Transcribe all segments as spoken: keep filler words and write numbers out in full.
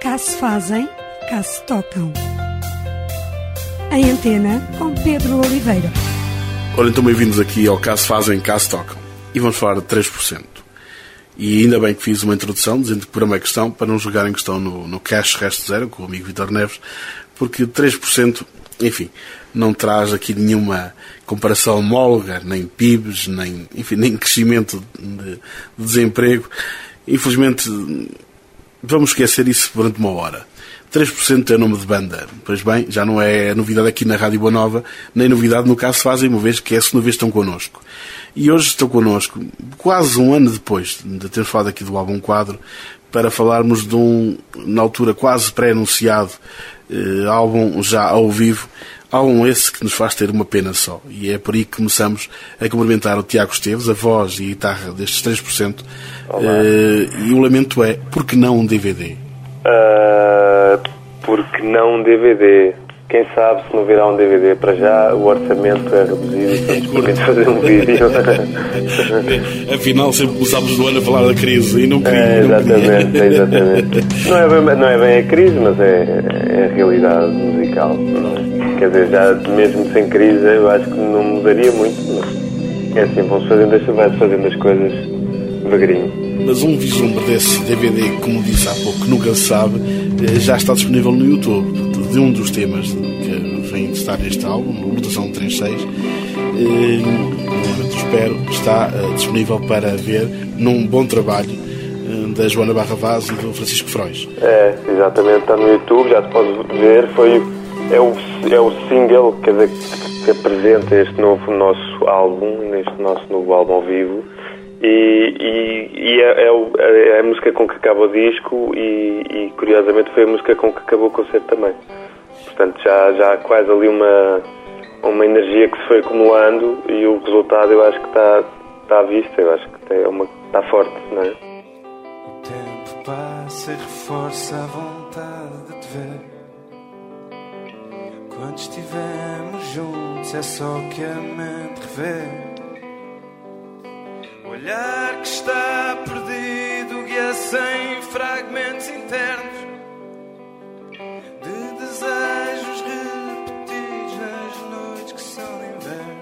Cá se fazem, cá se tocam. Em Antena, com Pedro Oliveira. Ora, então bem-vindos aqui ao Cá se fazem, cá se tocam. E vamos falar de três por cento. E ainda bem que fiz uma introdução, dizendo que por uma questão, para não jogarem questão no, no cash resto zero, com o amigo Vítor Neves, porque três por cento, enfim, não traz aqui nenhuma comparação homóloga, nem P I Bs, nem, enfim, nem crescimento de, de desemprego. Infelizmente, vamos esquecer isso durante uma hora. três por cento é o nome de banda. Pois bem, já não é novidade aqui na Rádio Boa Nova, nem novidade no Caso Fazem, uma vez que é a segunda vez que estão connosco. E hoje estão connosco, quase um ano depois de termos falado aqui do álbum Quadro, para falarmos de um, na altura, quase pré-anunciado eh, álbum já ao vivo, álbum esse que nos faz ter uma pena só. E é por aí que começamos a cumprimentar o Tiago Esteves, a voz e a guitarra destes três por cento. Eh, e o lamento é, por que não um D V D? Uh, porque não um D V D? Quem sabe se não virá um D V D. Para já o orçamento é reduzido e estamos podendo fazer um vídeo. Afinal sempre começámos no ano a falar da crise e não queria. É, exatamente, é, exatamente. Não é, bem, não é bem a crise, mas é, é a realidade musical, não é? Quer dizer, já mesmo sem crise eu acho que não mudaria muito, mas é assim, vão-se fazendo, vai-se fazendo as coisas devagarinho. Mas um vislumbre desse D V D, como disse há pouco, que nunca se sabe, já está disponível no YouTube, de um dos temas que vem estar neste álbum, Lutação três seis, espero, está disponível para ver num bom trabalho da Joana Barra Vaz e do Francisco Frois. É, exatamente, está no YouTube, já se pode ver, foi, é, o, é o single quer dizer, que apresenta este novo nosso álbum, neste nosso novo álbum ao vivo. E, e, e é, é, é a música com que acaba o disco e, e curiosamente foi a música com que acabou o concerto também. Portanto já, já há quase ali uma, uma energia que se foi acumulando e o resultado eu acho que está, está à vista, eu acho que é uma, está forte, não é? O tempo passa e reforça a vontade de te ver. Quando estivemos juntos é só que a mente revê. O olhar que está perdido, guia sem fragmentos internos de desejos repetidos nas noites que são de inverno.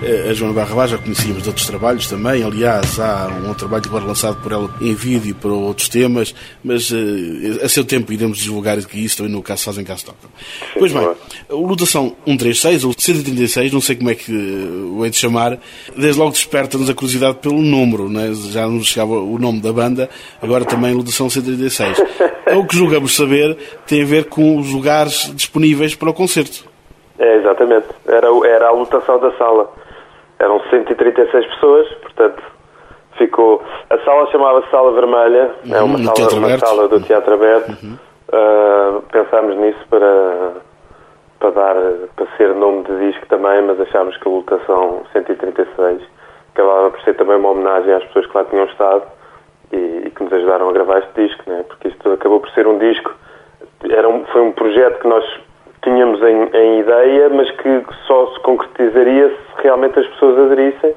A Joana Barra já conhecíamos de outros trabalhos também. Aliás, há um outro trabalho agora lançado por ela em vídeo para outros temas, mas uh, a seu tempo iremos divulgar isso também no Caso Fazem, Caso Tocam. Pois bem, a Lutação cento e trinta e seis, ou cento e trinta e seis, não sei como é que o hei de chamar, desde logo desperta-nos a curiosidade pelo número, né? Já nos chegava o nome da banda, agora também Lutação cento e trinta e seis. O que julgamos saber tem a ver com os lugares disponíveis para o concerto. É, exatamente. Era, era a lotação da sala. Eram cento e trinta e seis pessoas, portanto, ficou... A sala chamava-se Sala Vermelha, uhum, é uma, sala, uma sala do Teatro Aberto. Uhum. Uh, pensámos nisso para, para dar, para ser nome de disco também, mas achámos que a lotação cento e trinta e seis acabava por ser também uma homenagem às pessoas que lá tinham estado e, e que nos ajudaram a gravar este disco, né? Porque isto acabou por ser um disco, era um, foi um projeto que nós tínhamos em, em ideia, mas que só se concretizaria se realmente as pessoas aderissem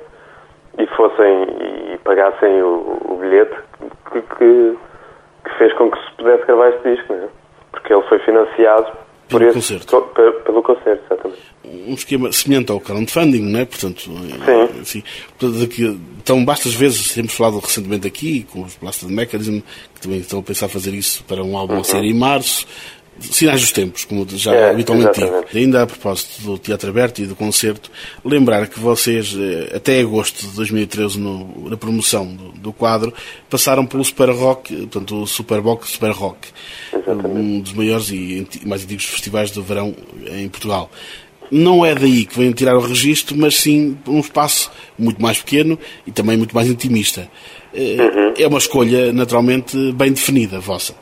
e fossem e pagassem o, o bilhete que, que, que fez com que se pudesse gravar este disco, não é? Porque ele foi financiado por pelo, esse, concerto. Pelo, pelo concerto, exatamente. Um esquema semelhante ao crowdfunding, não é? Portanto, sim. Assim, portanto, que, então, bastas vezes, temos falado recentemente aqui, com os Blasted Mechanism, que também estão a pensar fazer isso para um álbum uhum. a sair em março. Sinais dos tempos, como já é, habitualmente digo. Ainda a propósito do Teatro Aberto e do concerto, lembrar que vocês, até agosto de dois mil e treze, no, na promoção do, do quadro, passaram pelo Super Rock, portanto, o Super Bock Super Rock, exatamente. Um dos maiores e mais antigos festivais do verão em Portugal. Não é daí que vêm tirar o registro, mas sim um espaço muito mais pequeno e também muito mais intimista. Uhum. É uma escolha, naturalmente, bem definida, vossa.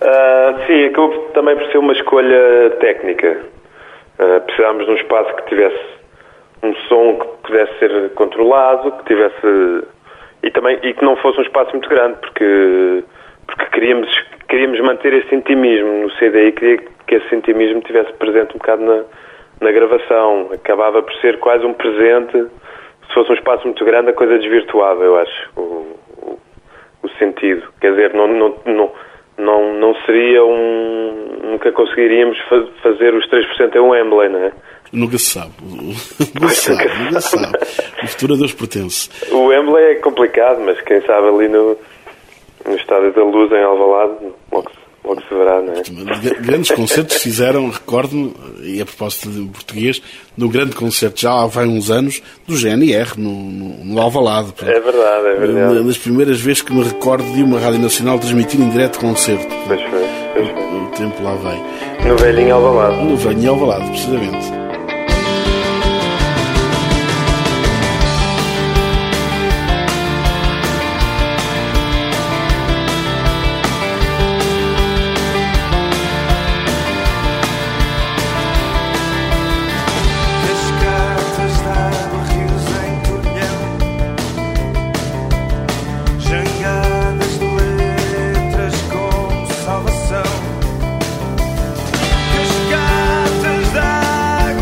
Uh, sim, acabou também por ser uma escolha técnica. Uh, precisámos de um espaço que tivesse um som que pudesse ser controlado, que tivesse e também e que não fosse um espaço muito grande, porque porque queríamos queríamos manter esse intimismo no C D e queria que esse intimismo estivesse presente um bocado na, na gravação. Acabava por ser quase um presente. Se fosse um espaço muito grande, a coisa desvirtuava, eu acho, o, o, o sentido. Quer dizer, não, não, não Não, não seria um... Nunca conseguiríamos fa- fazer os três por cento em um Wembley, não é? Nunca se sabe. Nunca se sabe, nunca se sabe. O futuro a Deus pertence. O Wembley é complicado, mas quem sabe ali no, no Estádio da Luz, em Alvalade, logo, logo se verá, não é? Grandes concertos fizeram, recordo-me, e a propósito de português, num grande concerto já há vai uns anos, do G N R, no, no, no Alvalade. Portanto, é verdade, é verdade. Das primeiras vezes que me recordo de uma Rádio Nacional transmitir em direto concerto. Pois foi, pois foi. O, o tempo lá vai. No velhinho Alvalade. No velhinho Alvalade, precisamente. Cascatas de água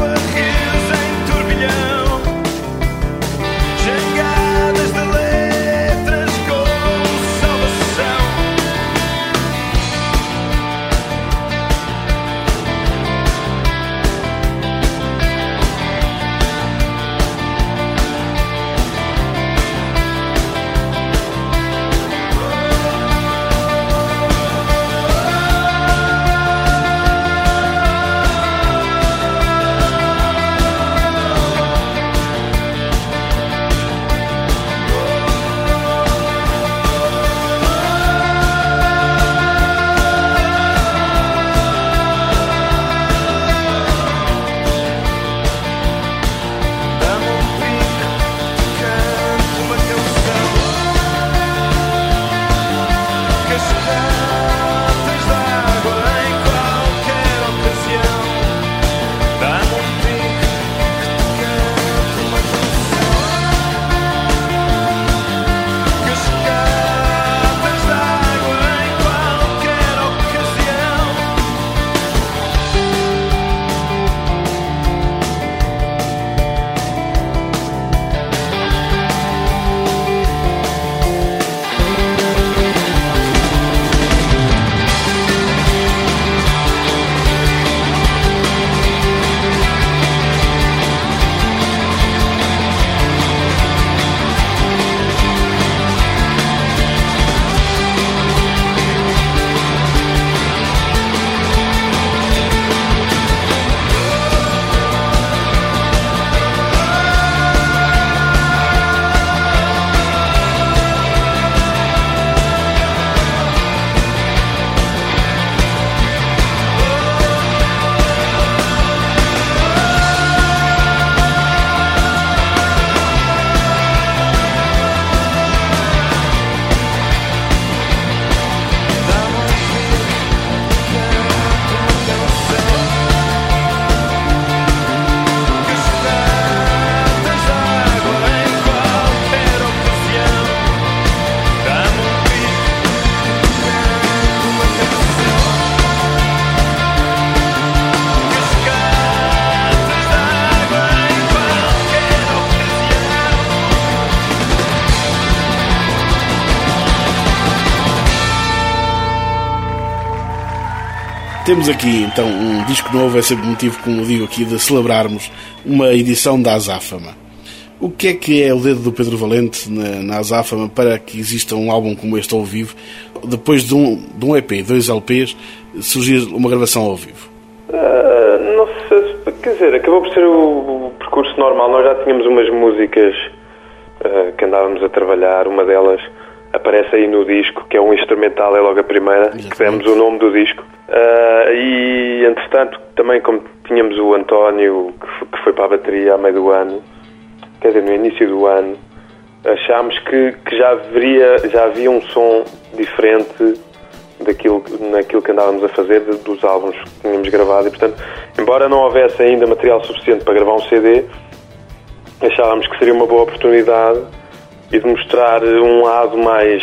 Temos aqui então um disco novo, é sempre motivo, como digo aqui, de celebrarmos uma edição da Azáfama. O que é que é o dedo do Pedro Valente na, na Azáfama para que exista um álbum como este ao vivo, depois de um, de um E P, dois L Ps, surgir uma gravação ao vivo? Uh, não sei, quer dizer, acabou por ser o, o percurso normal. Nós já tínhamos umas músicas uh, que andávamos a trabalhar, uma delas aparece aí no disco, que é um instrumental, é logo a primeira, Exatamente. Que demos o nome do disco. Uh, e, entretanto, também como tínhamos o António, que foi, que foi para a bateria a meio do ano, quer dizer, no início do ano, achámos que, que já, haveria, já havia um som diferente daquilo, naquilo que andávamos a fazer, de, dos álbuns que tínhamos gravado. E, portanto, embora não houvesse ainda material suficiente para gravar um C D, achávamos que seria uma boa oportunidade e de mostrar um lado mais,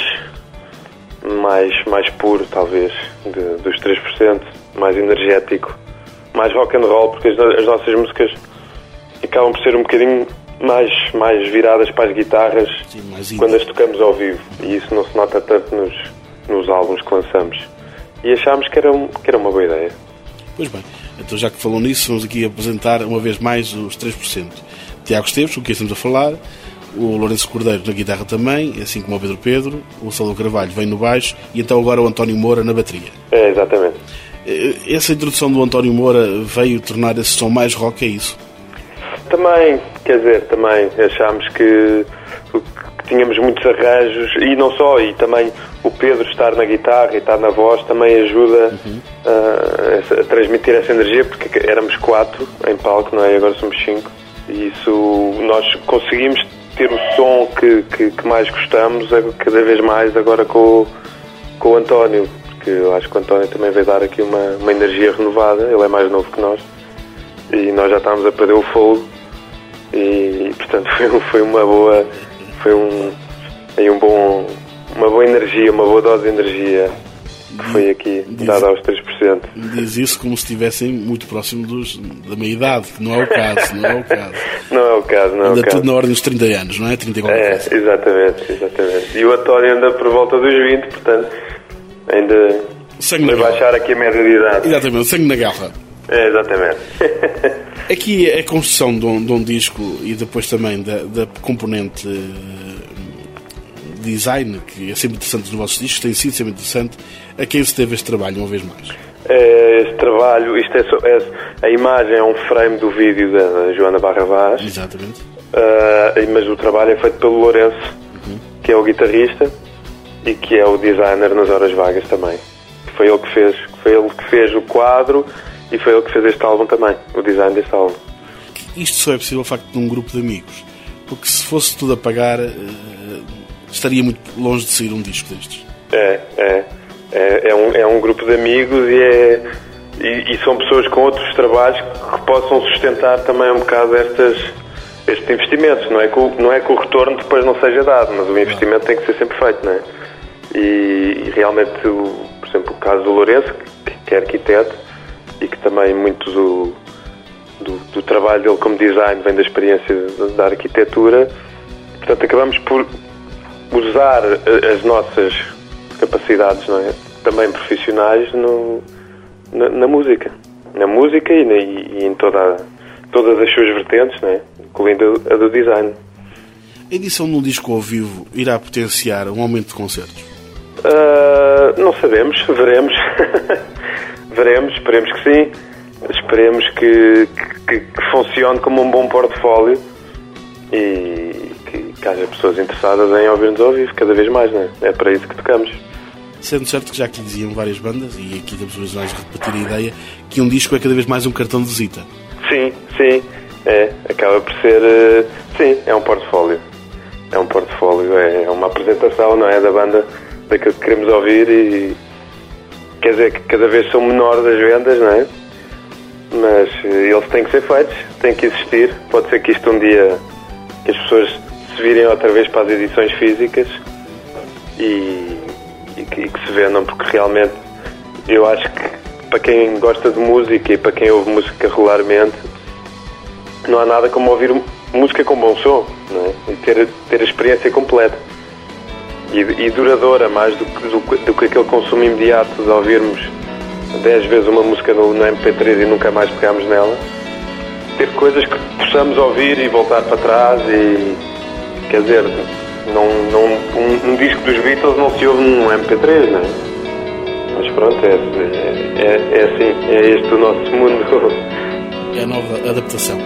mais, mais puro, talvez, de, dos três por cento, mais energético, mais rock and roll, porque as, as nossas músicas acabam por ser um bocadinho mais, mais viradas para as guitarras. Sim, quando as tocamos ao vivo, e isso não se nota tanto nos, nos álbuns que lançamos. E achámos que era, um, que era uma boa ideia. Pois bem, então já que falou nisso, vamos aqui apresentar uma vez mais os três por cento. Tiago Esteves, com quem estamos a falar, o Lourenço Cordeiro na guitarra também, assim como o Pedro Pedro, o Salvador Carvalho vem no baixo e então agora o António Moura na bateria. É, exatamente. Essa introdução do António Moura veio tornar esse som mais rock, é isso? Também, quer dizer, também achámos que, que tínhamos muitos arranjos, e não só, e também o Pedro estar na guitarra e estar na voz também ajuda uhum. a, a transmitir essa energia, porque éramos quatro em palco, não é? E agora somos cinco, e isso nós conseguimos ter o som que, que, que mais gostamos cada vez mais agora com o, com o António, porque eu acho que o António também vai dar aqui uma, uma energia renovada. Ele é mais novo que nós e nós já estávamos a perder o fogo e portanto foi, foi uma boa foi um, aí um bom, uma boa energia, uma boa dose de energia que foi aqui diz, dada aos três por cento. Diz isso como se estivessem muito próximo dos, da meia idade, que não é o caso, não é o caso. Não é o caso, não é anda o caso. Tudo na ordem dos trinta anos, não é? trinta e quatro É, coisa. exatamente, exatamente. E o António anda por volta dos vinte, portanto, ainda sangue vai baixar aqui a média de idade. Exatamente, sangue na garra. É, exatamente. Aqui a construção de um, de um disco e depois também da, da componente design, que é sempre interessante nos vossos discos, tem sido sempre interessante. A quem se teve este trabalho, uma vez mais? É, este trabalho, isto é, só, é a imagem é um frame do vídeo da Joana Barrabás. Exatamente. Uh, mas o trabalho é feito pelo Lourenço, uhum. que é o guitarrista e que é o designer nas horas vagas também. Foi ele que fez, foi ele que fez o quadro e foi ele que fez este álbum também, o design deste álbum. Isto só é possível o facto de um grupo de amigos, porque se fosse tudo a pagar, uh, estaria muito longe de sair um disco destes. É, é. É, é, um, é um grupo de amigos e, é, e, e são pessoas com outros trabalhos que possam sustentar também um bocado estas, estes investimentos. Não é, que o, não é que o retorno depois não seja dado, mas o investimento tem que ser sempre feito, não é? E, e realmente, o, por exemplo, o caso do Lourenço, que, que é arquiteto e que também muito do, do, do trabalho dele como design vem da experiência da arquitetura. Portanto, acabamos por usar as nossas capacidades, não é? Também profissionais no, na, na música. Na música e, na, e em toda, todas as suas vertentes, não é? Incluindo a do design. A edição de um disco ao vivo irá potenciar um aumento de concertos? Uh, não sabemos, veremos. Veremos, esperemos que sim. Esperemos que, que, que funcione como um bom portfólio e que, que haja pessoas interessadas em ouvir-nos ao vivo cada vez mais, não é? É para isso que tocamos. Sendo certo que já aqui diziam várias bandas, e aqui temos vezes mais repetir a ideia, que um disco é cada vez mais um cartão de visita. Sim, sim, é, acaba por ser, uh, sim, é um portfólio. É um portfólio, é uma apresentação, não é, da banda, daquilo que queremos ouvir e quer dizer que cada vez são menores as vendas, não é? Mas uh, eles têm que ser feitos, têm que existir. Pode ser que isto um dia, que as pessoas se virem outra vez para as edições físicas e... E que, e que se vendam, porque realmente eu acho que para quem gosta de música e para quem ouve música regularmente não há nada como ouvir música com bom som, não é? E ter, ter a experiência completa e, e duradoura, mais do que, do, do que aquele consumo imediato de ouvirmos dez vezes uma música no, no M P três e nunca mais pegámos nela. Ter coisas que possamos ouvir e voltar para trás e, quer dizer, não, não, um, um disco dos Beatles não se ouve num M P três, não é? Mas pronto, é, é, é assim, é este o nosso mundo. É a nova adaptação.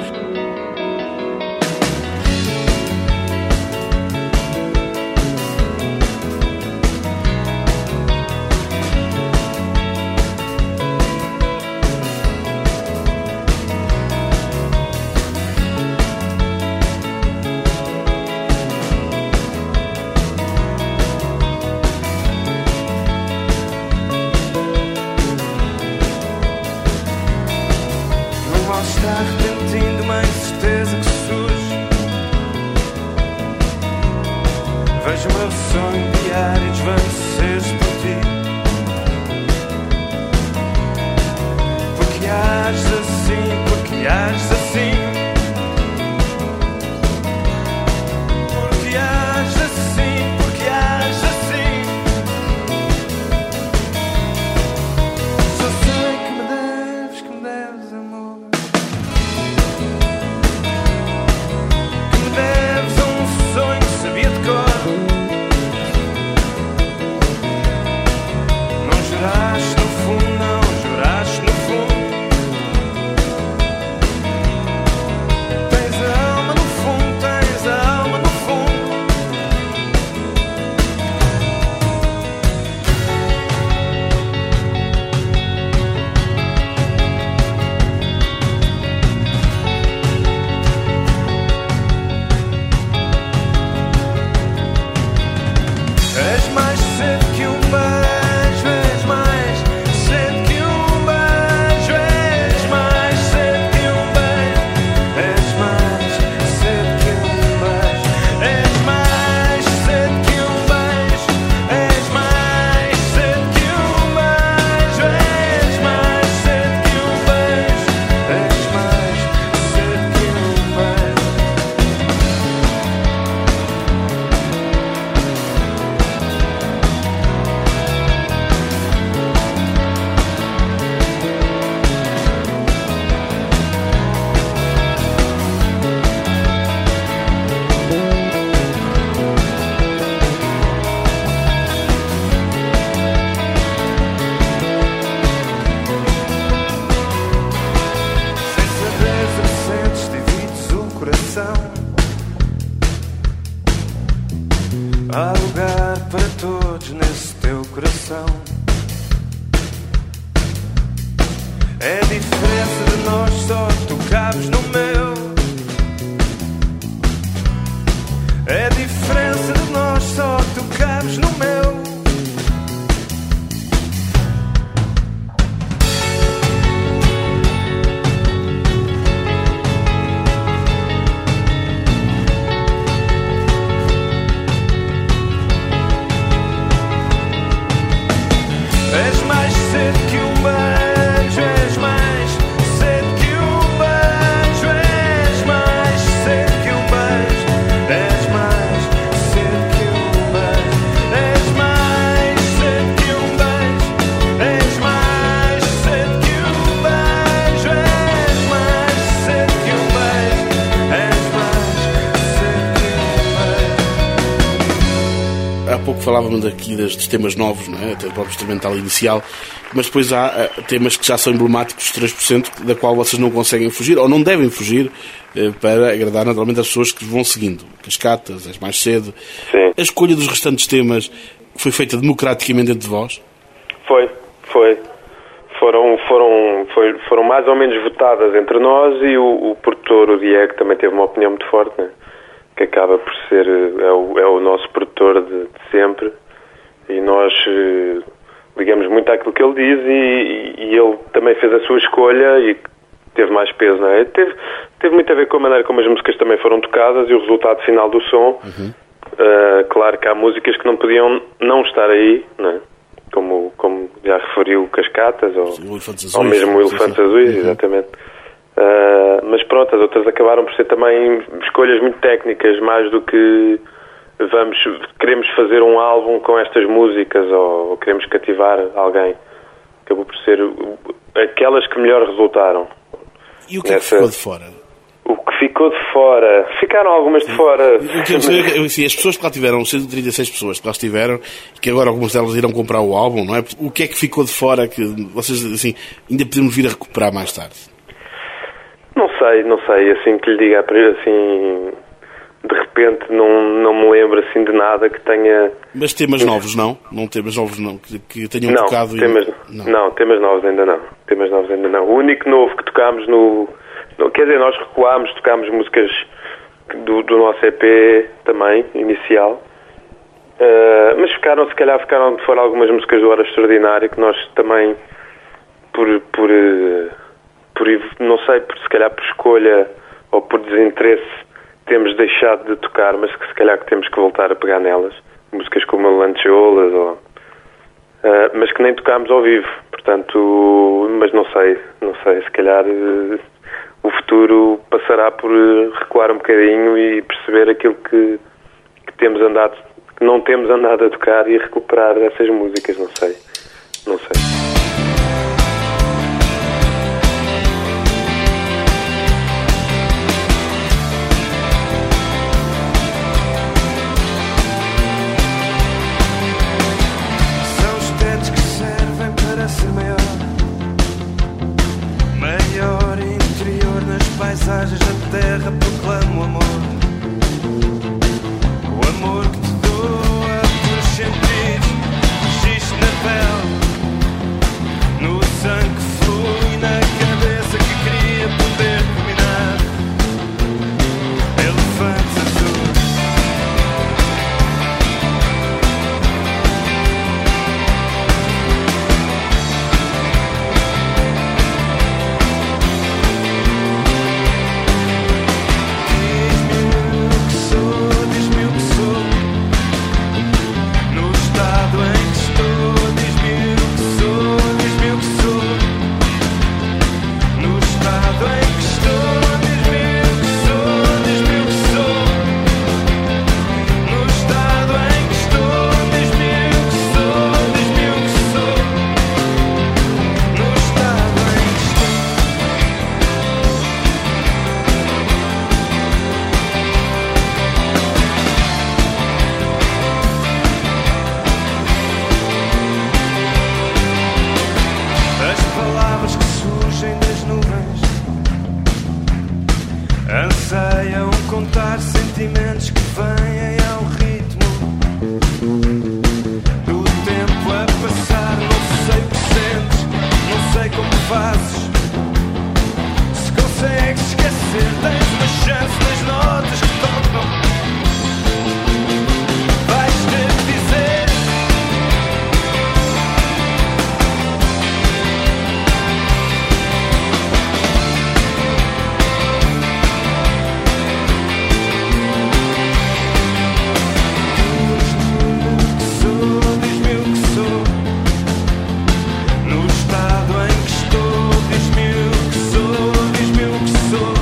Repentindo uma incerteza que surge. Vejo o meu sonho diário desvanecer-se por ti. Porque ages assim, porque ages assim. Porque ages assim, porque ages assim. Só sei que me deves, que me deves amor. Há lugar para todos nesse teu coração. É diferença de nós, só tu cabes no meu. É diferença de nós, só tu cabes no meu. És mais cedo que um beijo, és mais cedo que um beijo, és mais cedo que um beijo, és mais cedo que um beijo, és mais cedo que um beijo, és mais cedo que um beijo, és mais cedo que um beijo, és mais cedo que um beijo. Há pouco falávamos aqui destes temas novos, não é? Até o próprio instrumental inicial, mas depois há uh, temas que já são emblemáticos dos três por cento, da qual vocês não conseguem fugir, ou não devem fugir, uh, para agradar naturalmente as pessoas que vão seguindo. Cascatas, És Mais Cedo. Sim. A escolha dos restantes temas foi feita democraticamente entre vós? Foi, foi. Foram, foram, foi, foram mais ou menos votadas entre nós e o, o produtor, o Diego, também teve uma opinião muito forte, né? Que acaba por ser, é o, é o nosso produtor de, de sempre, e nós uh, ligamos muito àquilo que ele diz, e, e ele também fez a sua escolha e teve mais peso, não é? Teve, teve muito a ver com a maneira como as músicas também foram tocadas e o resultado final do som. Uhum. Uh, claro que há músicas que não podiam não estar aí, não é? Como, como já referiu Cascatas, ou, sim, Elefantes ou mesmo o Elefantes Azuis, uhum. Exatamente. Uh, mas pronto, as outras acabaram por ser também escolhas muito técnicas, mais do que vamos, queremos fazer um álbum com estas músicas, ou, ou queremos cativar alguém. Acabou por ser o- aquelas que melhor resultaram. E o que é que Nessa- ficou de fora? O que ficou de fora... Ficaram algumas de fora. O que eu sei é que, assim, as pessoas que lá tiveram, cento e trinta e seis pessoas que lá estiveram, e que agora algumas delas irão comprar o álbum, não é? O que é que ficou de fora que vocês, assim, ainda podemos vir a recuperar mais tarde? Não sei, não sei, assim que lhe diga, assim, de repente não, não me lembro assim de nada que tenha... Mas temas novos não? Não temas novos não? Que, que tenham Não, tocado temas, e... não. não, temas novos ainda não, temas novos ainda não. O único novo que tocámos no... no quer dizer, nós recuámos, tocámos músicas do, do nosso E P também, inicial, uh, mas ficaram, se calhar ficaram de fora algumas músicas do Hora Extraordinária que nós também, por... por uh, por, não sei, por, se calhar por escolha ou por desinteresse temos deixado de tocar, mas que se calhar que temos que voltar a pegar nelas, músicas como Lancholas ou, uh, mas que nem tocámos ao vivo, portanto, mas não sei, não sei, se calhar uh, o futuro passará por uh, recuar um bocadinho e perceber aquilo que, que temos andado, que não temos andado a tocar e recuperar essas músicas, não sei, não sei. São os tetos que servem para ser maior, maior interior nas paisagens da terra proclama o amor, o amor que te doa por sentir, registro na pele, no sangue que flui na cabeça que queria poder dominar, elefantes azuis. Diz-me o que sou, no estado em que estou. Diz-me o que sou, diz-me o que sou, no estado em que estou. Diz-me o que sou, diz-me o que sou, no estado em que estou. Diz-me o que sou, diz-me o que sou, no estado em que estou. As palavras que surgem das nuvens anseiam contar sentimentos que vêm ao ritmo do tempo a passar. Não sei o que sentes, não sei como fazes. Se consegues esquecer, tens uma chance nas notas que tocam. Vais ter que dizer. Diz-me o que sou, no estado em que estou. Diz-me o que sou, diz-me o que sou,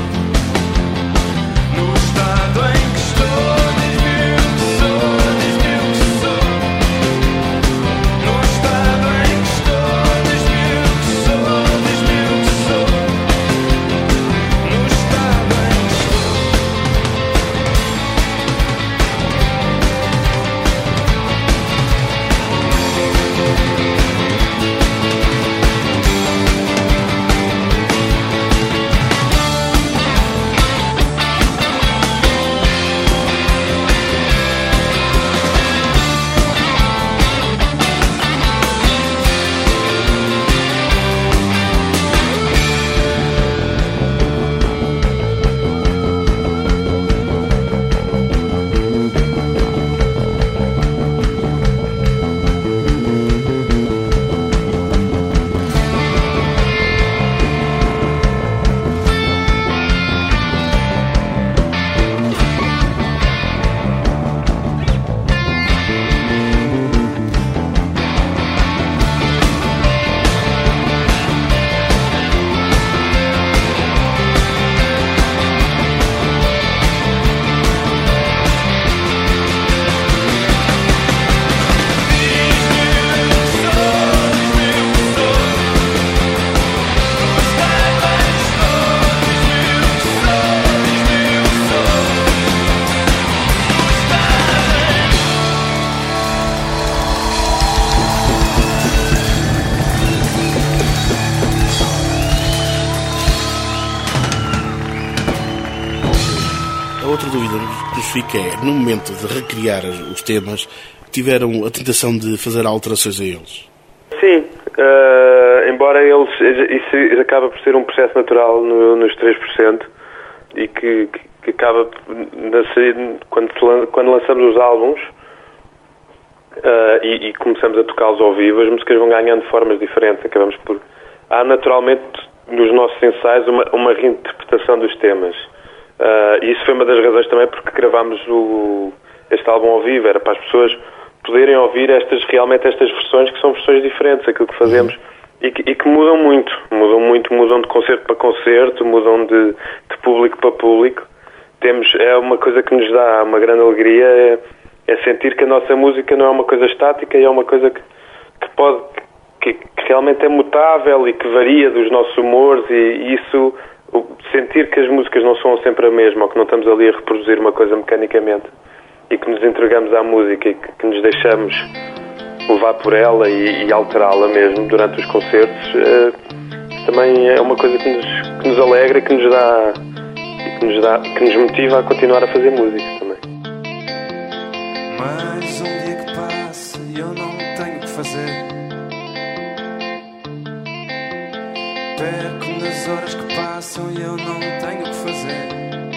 A outra dúvida que nos fica é, no momento de recriar os temas, tiveram a tentação de fazer alterações a eles? Sim, uh, embora eles, isso acaba por ser um processo natural no, nos três por cento e que, que, que acaba quando, quando lançamos os álbuns uh, e, e começamos a tocá-los ao vivo, as músicas vão ganhando formas diferentes. Acabamos por... Há naturalmente nos nossos ensaios uma, uma reinterpretação dos temas. Uh, e isso foi uma das razões também porque gravámos o, este álbum ao vivo, era para as pessoas poderem ouvir estas, realmente estas versões que são versões diferentes, aquilo que fazemos, e que, e que mudam muito, mudam muito, mudam de concerto para concerto, mudam de, de público para público. Temos, é uma coisa que nos dá uma grande alegria, é, é sentir que a nossa música não é uma coisa estática, e é uma coisa que, que pode, que, que realmente é mutável e que varia dos nossos humores, e, e isso... sentir que as músicas não são sempre a mesma, ou que não estamos ali a reproduzir uma coisa mecanicamente, e que nos entregamos à música e que, que nos deixamos levar por ela e, e alterá-la mesmo durante os concertos, é, também é uma coisa que nos, que nos alegra e que nos dá, e que nos dá, que nos motiva a continuar a fazer música também. Mais um dia que passa e eu não tenho o que fazer. Perco nas horas que passam e eu não tenho o que fazer.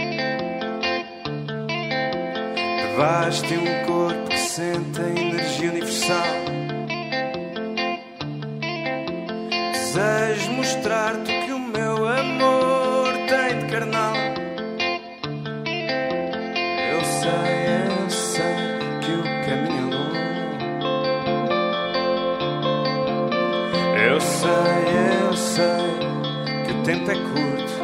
Debaixo de um corpo que sente a energia universal. Desejo mostrar-te o que o meu amor tem de carnal. Eu sei, eu sei que o caminho é longo. Eu sei, eu sei que o tempo é curto.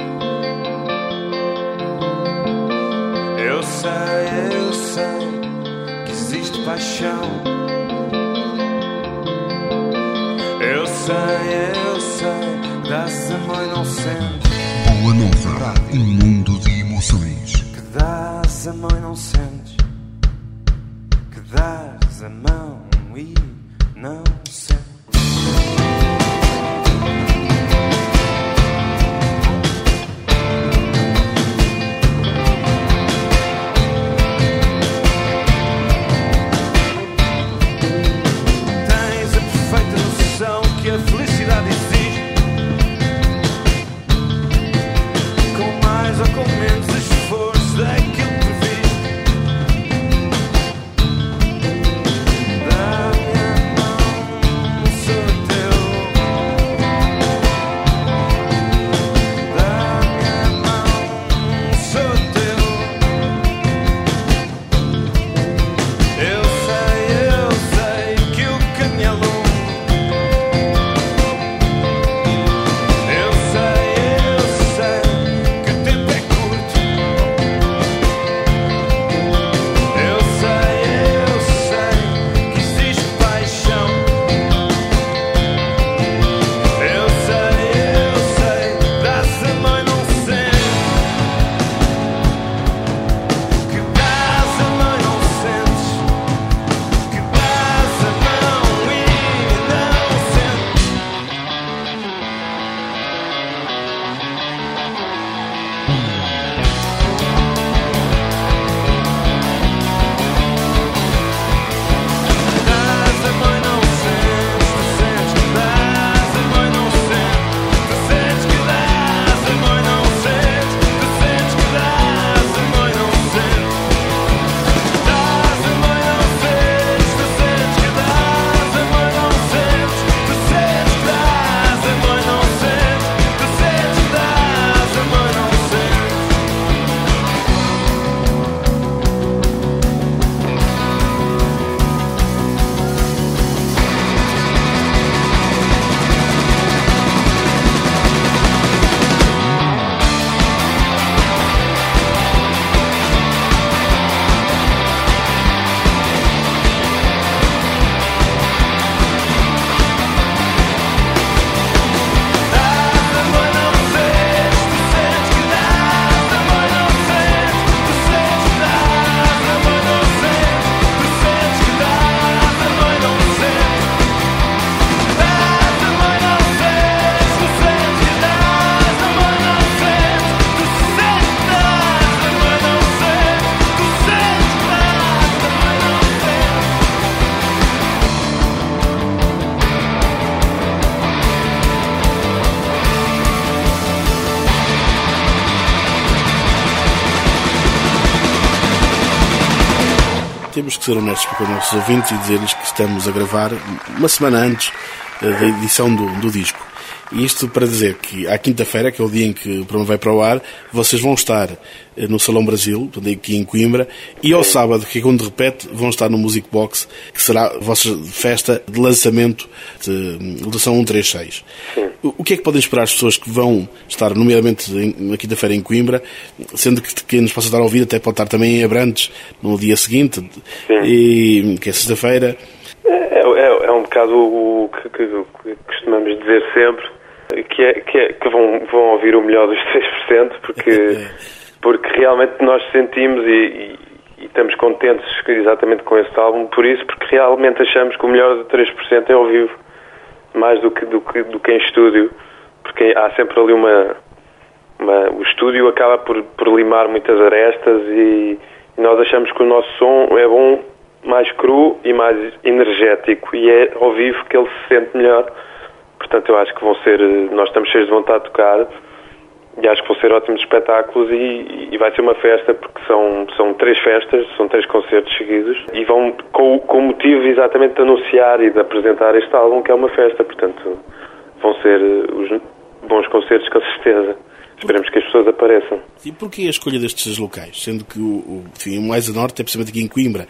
Eu sei, eu sei que existe paixão. Eu sei, eu sei que dás a mão e não sentes. Boa Nova, um mundo de emoções. Que dás a mão e não sentes. Que dás a mão e não sentes. temos que ser honestos com os nossos ouvintes e dizer-lhes que estamos a gravar uma semana antes da edição do, do disco. E isto para dizer que à quinta-feira, que é o dia em que o programa vai para o ar, vocês vão estar no Salão Brasil, aqui em Coimbra, e ao sábado, que é quando repete, vão estar no Music Box, que será a vossa festa de lançamento de lotação cento e trinta e seis. Sim. O que é que podem esperar as pessoas que vão estar, nomeadamente na quinta-feira em Coimbra, sendo que quem nos possa estar a ouvir até pode estar também em Abrantes no dia seguinte, e, que é sexta-feira? É, é, é um bocado o que, que, que costumamos dizer sempre, que, é, que, é, que vão, vão ouvir o melhor dos três por cento, porque, porque realmente nós sentimos e, e, e estamos contentes exatamente com este álbum, por isso, porque realmente achamos que o melhor dos três por cento é ao vivo, mais do que, do que, do que em estúdio, porque há sempre ali uma... uma o estúdio acaba por, por limar muitas arestas e, e nós achamos que o nosso som é bom, mais cru e mais energético, e é ao vivo que ele se sente melhor. Portanto, eu acho que vão ser, nós estamos cheios de vontade de tocar e acho que vão ser ótimos espetáculos e, e vai ser uma festa, porque são, são três festas, são três concertos seguidos e vão com, com o motivo exatamente de anunciar e de apresentar este álbum, que é uma festa. Portanto, vão ser os bons concertos, com certeza. Esperemos que as pessoas apareçam. E porquê a escolha destes locais, sendo que o, o, enfim, o mais a norte é precisamente aqui em Coimbra?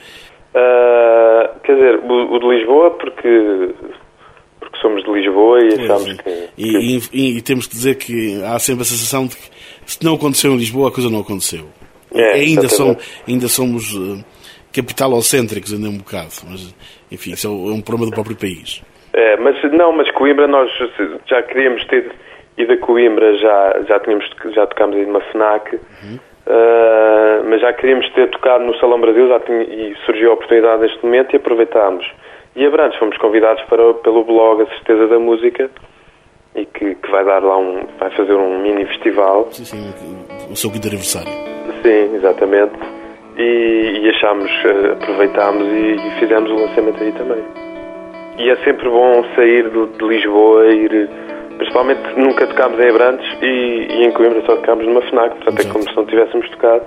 Uh, quer dizer, o, o de Lisboa, porque, porque somos de Lisboa e achamos que... E, que... E, e, e temos que dizer que há sempre a sensação de que se não aconteceu em Lisboa, a coisa não aconteceu. É, ainda, som, ainda somos uh, capitalocêntricos ainda um bocado, mas enfim, isso é um problema do próprio país. É, mas não, mas Coimbra nós já queríamos ter ido a Coimbra, já, já, tínhamos, já tocámos aí numa FNAC, uhum. Uh, mas já queríamos ter tocado no Salão Brasil, já tinha, e surgiu a oportunidade neste momento e aproveitámos. E Abrantes fomos convidados para, pelo blog A Certeza da Música, e que, que vai dar lá um, vai fazer um mini festival. Sim, sim, o seu quinto aniversário. Sim, exatamente. E, e achámos, uh, aproveitámos e, e fizemos o lançamento aí também. E é sempre bom sair de, de Lisboa e ir... Principalmente nunca tocámos em Abrantes e, e em Coimbra só tocámos numa FNAC, portanto Exato. É como se não tivéssemos tocado.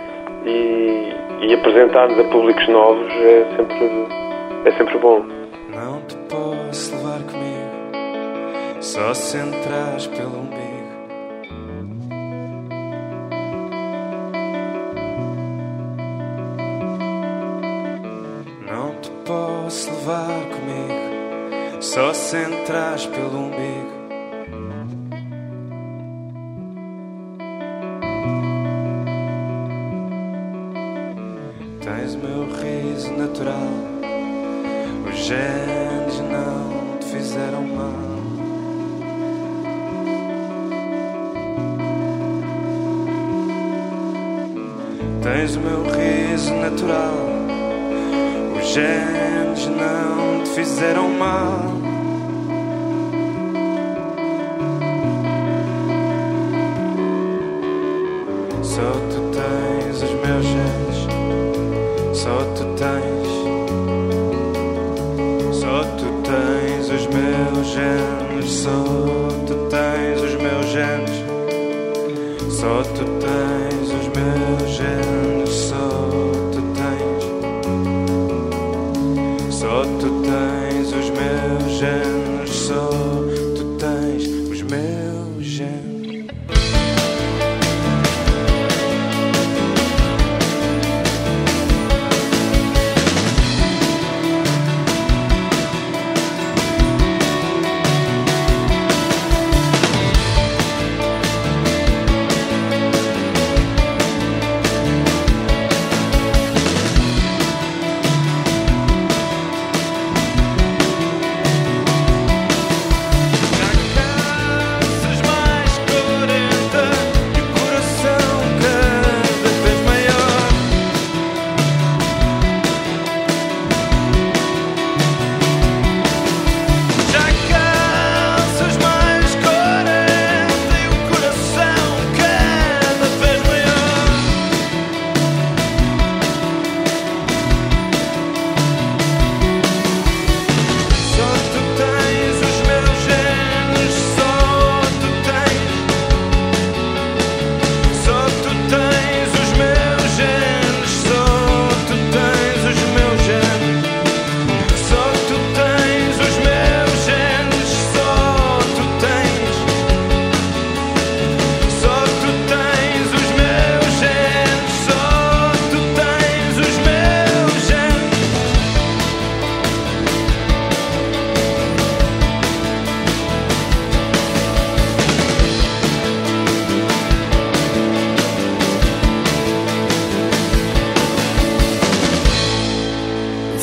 E, e apresentar-nos a públicos novos é sempre, é sempre bom. Não te posso levar comigo, só se entras pelo umbigo. Não te posso levar comigo, só se entras pelo umbigo. Tens o meu riso natural, os genes não te fizeram mal. Tens o meu riso natural, os genes não te fizeram mal. Só tu tens os meus genes. Só tu tens, só tu tens os meus genes, só tu tens os meus genes, só tu tens os meus genes, só tu tens, só tu tens os meus genes, só tu tens os meus genes.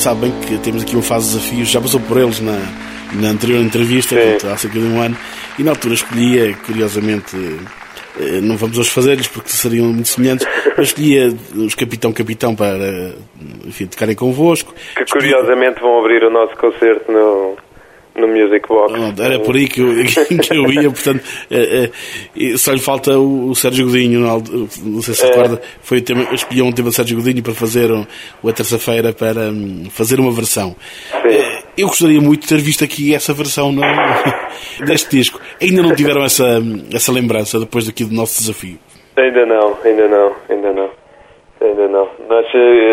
sabe bem que temos aqui uma fase de desafios, já passou por eles na, na anterior entrevista, portanto, há cerca de um ano, e na altura escolhia, curiosamente, não vamos hoje fazer-lhes porque seriam muito semelhantes, mas escolhia os Capitão-Capitão para, enfim, tocarem convosco. Que curiosamente vão abrir o nosso concerto no, no Music Box. Era por aí que eu, que eu ia, portanto, é, é, só lhe falta o, o Sérgio Godinho, não sei se é. recorda, foi o tema, escolheu um tema de Sérgio Godinho para fazer um, a terça-feira para um, fazer uma versão. É, eu gostaria muito de ter visto aqui essa versão no, deste disco. Ainda não tiveram essa, essa lembrança depois daqui do nosso desafio? Ainda não, ainda não, ainda não, ainda não. Nós,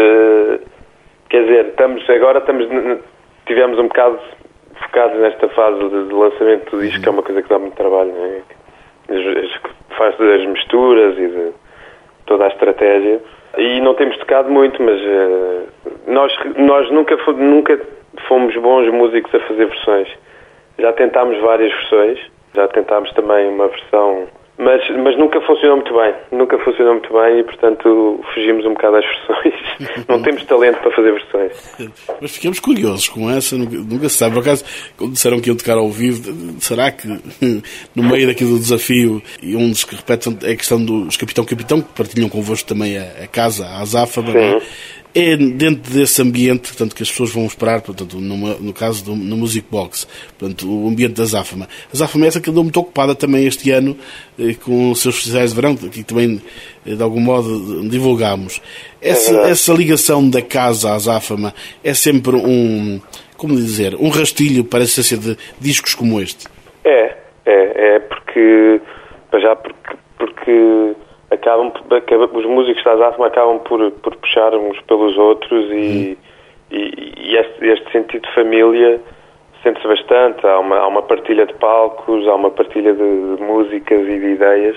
uh, quer dizer, estamos, agora estamos, tivemos um bocado focados nesta fase de, de lançamento do disco, que é uma coisa que dá muito trabalho, não é? As, as, faz as misturas e de, toda a estratégia. E não temos tocado muito, mas uh, nós, nós nunca, nunca fomos bons músicos a fazer versões. Já tentámos várias versões, já tentámos também uma versão, mas, mas nunca funcionou muito bem, nunca funcionou muito bem e, portanto, fugimos um bocado às versões. Não temos talento para fazer versões. Mas ficamos curiosos com essa, nunca, nunca se sabe. Por acaso, quando disseram que iam tocar ao vivo, será que no meio daqui do desafio, e um dos que repetem é a questão dos Capitão-Capitão, que partilham convosco também a, a casa, a Azáfama, não é? É dentro desse ambiente, portanto, que as pessoas vão esperar, portanto, numa, no caso do no Music Box, portanto, o ambiente da Azáfama. A Azáfama é essa que andou muito ocupada também este ano eh, com os seus festivais de verão, que também, eh, de algum modo, divulgámos. Essa, é essa ligação da casa à Azáfama é sempre um, como dizer, um rastilho para a essência de discos como este? É, é, é porque, já porque, porque acabam, os músicos da Azáfama acabam por, por puxar uns pelos outros e, hum. e, e este, este sentido de família sente-se bastante. Há uma, há uma partilha de palcos, há uma partilha de, de músicas e de ideias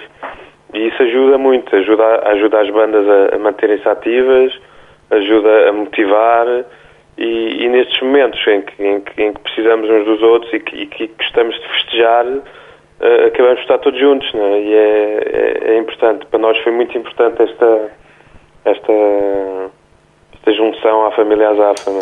e isso ajuda muito, ajuda, ajuda as bandas a, a manterem-se ativas, ajuda a motivar e, e nestes momentos em que, em, que, em que precisamos uns dos outros e que, e que gostamos de festejar, Uh, acabamos de estar todos juntos, não é? E é, é, é importante. Para nós foi muito importante esta, esta, esta junção à família Azáfama.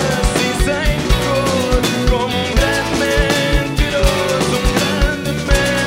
Como um grande mentiroso, um grande mentiroso.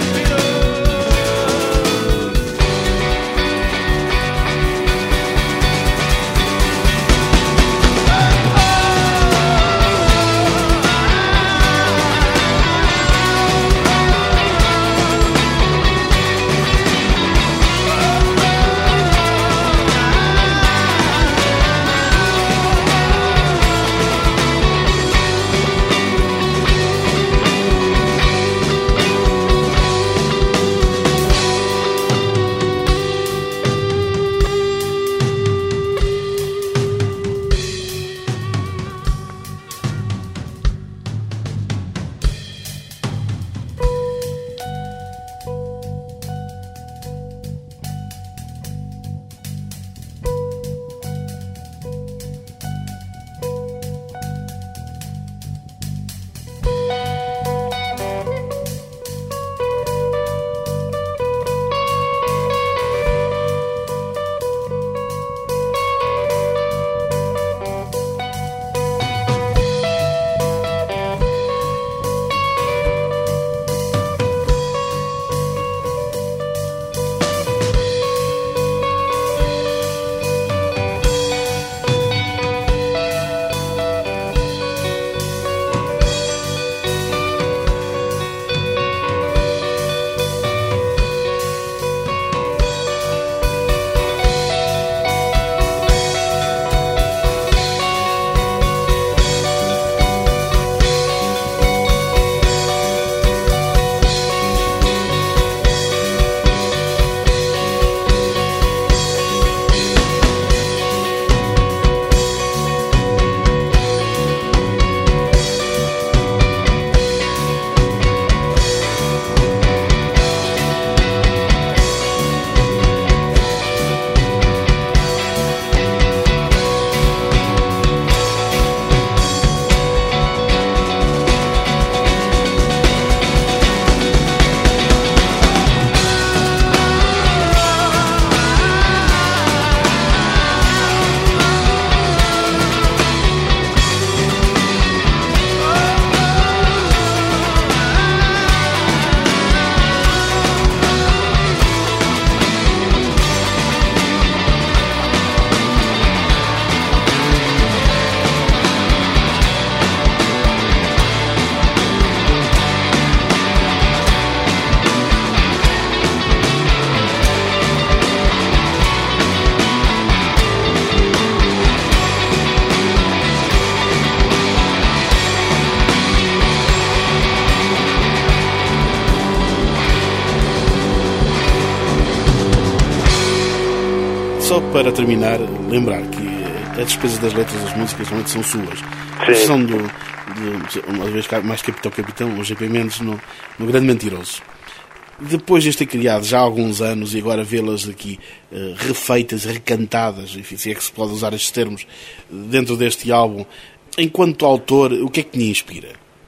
para terminar, lembrar que a despesa das letras das músicas realmente são suas. Sim. São do, de, uma vez mais Capitão Capitão, o G P Mendes no, no Grande Mentiroso. Depois de as ter criado já há alguns anos e agora vê-las aqui uh, refeitas, recantadas, enfim, se é que se pode usar estes termos, dentro deste álbum, enquanto autor, o que é que lhe inspira?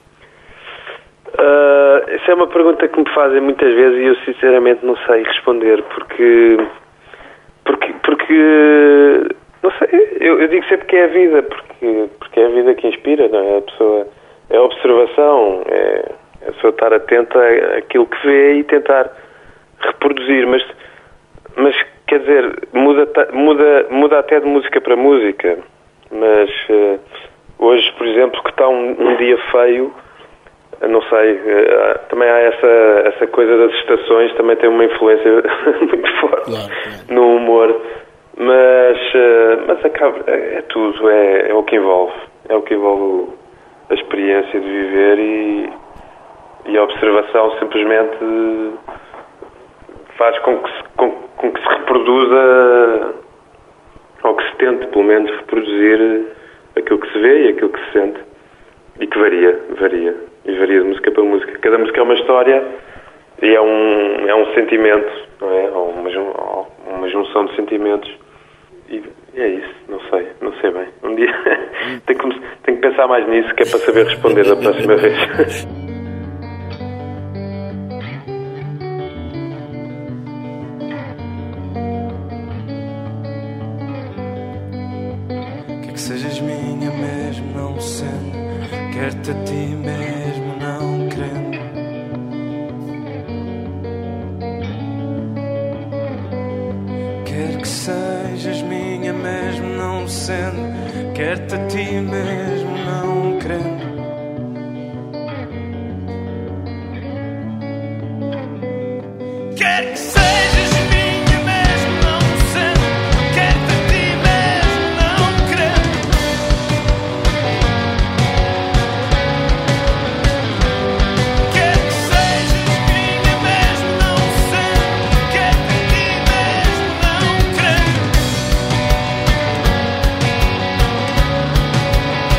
Uh, essa é uma pergunta que me fazem muitas vezes e eu sinceramente não sei responder, porque porque, porque não sei, eu, eu digo sempre que é a vida, porque, porque é a vida que inspira, não é? A pessoa, é a observação, é a pessoa estar atenta àquilo que vê e tentar reproduzir, mas, mas quer dizer, muda, muda, muda até de música para música, mas uh, hoje, por exemplo, que está um, um dia feio, não sei, uh, também há essa, essa coisa das estações, também tem uma influência muito forte Claro, claro. no humor, mas, uh, mas acaba, é, é tudo, é, é o que envolve, é o que envolve a experiência de viver e E a observação simplesmente faz com que, se, com, com que se reproduza, ou que se tente, pelo menos, reproduzir aquilo que se vê e aquilo que se sente. E que varia, varia. E varia de música para música. Cada música é uma história e é um, é um sentimento, não é? Ou uma, ou uma junção de sentimentos. E é isso, não sei, não sei bem. Um dia tenho, que, tenho que pensar mais nisso, que é para saber responder da próxima vez. Sejas minha mesmo não sendo, quer-te a ti mesmo não querendo. Quer que sejas minha mesmo não sendo, quer-te a ti mesmo não querendo. Quer que sejas minha mesmo não sendo, quer-te a ti mesmo não querendo. Quer que sejas minha mesmo não sendo, quer-te a ti mesmo não querendo.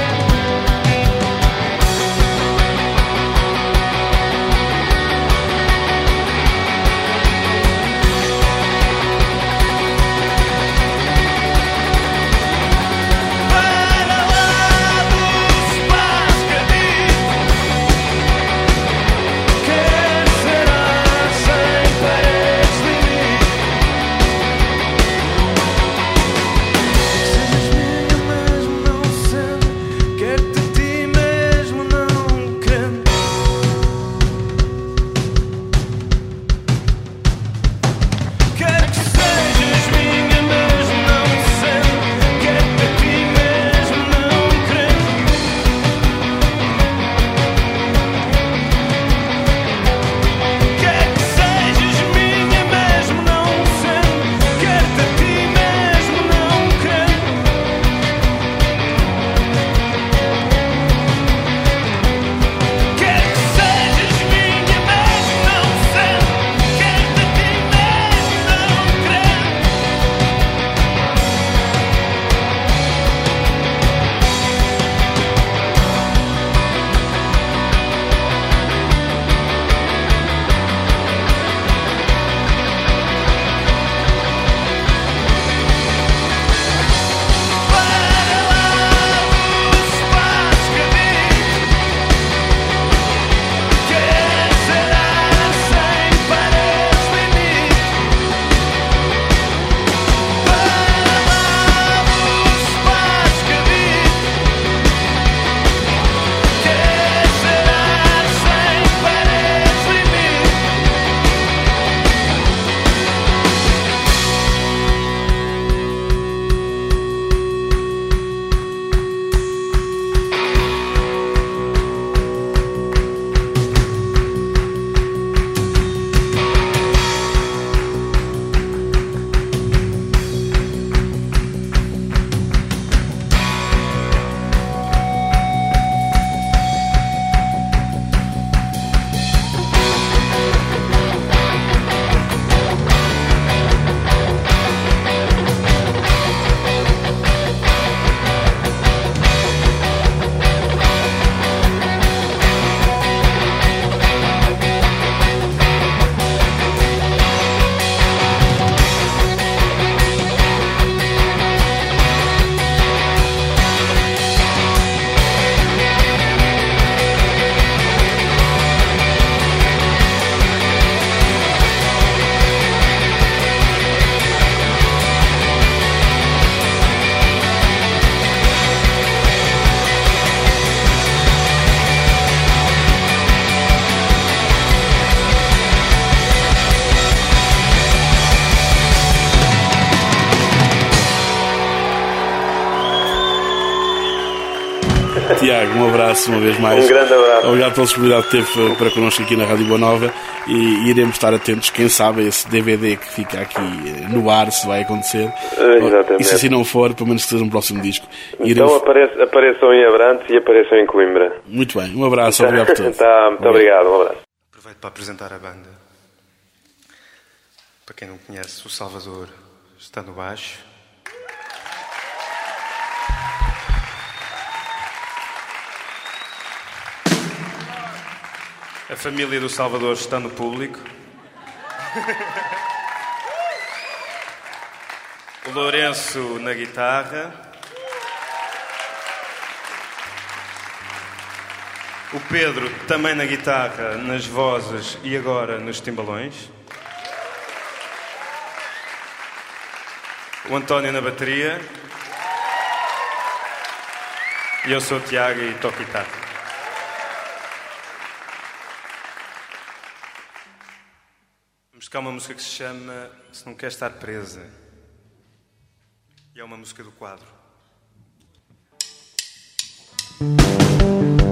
Tiago, um abraço uma vez mais. Um grande abraço. Obrigado pela disponibilidade que teve para connosco aqui na Rádio Boa Nova e iremos estar atentos, quem sabe, a esse D V D que fica aqui no ar, se vai acontecer. Exatamente. E se assim não for, pelo menos que seja um próximo disco. Então Iremos... apareçam, apareçam em Abrantes e apareçam em Coimbra. Muito bem, um abraço, obrigado por tudo. Tá, muito obrigado, um abraço. Aproveito para apresentar a banda. Para quem não conhece, o Salvador está no baixo. A família do Salvador está no público. O Lourenço na guitarra. O Pedro também na guitarra, nas vozes e agora nos timbalões. O António na bateria. E eu sou o Tiago e toco guitarra. Vamos tocar uma música que se chama Se Não Quer Estar Presa. E é uma música do quadro.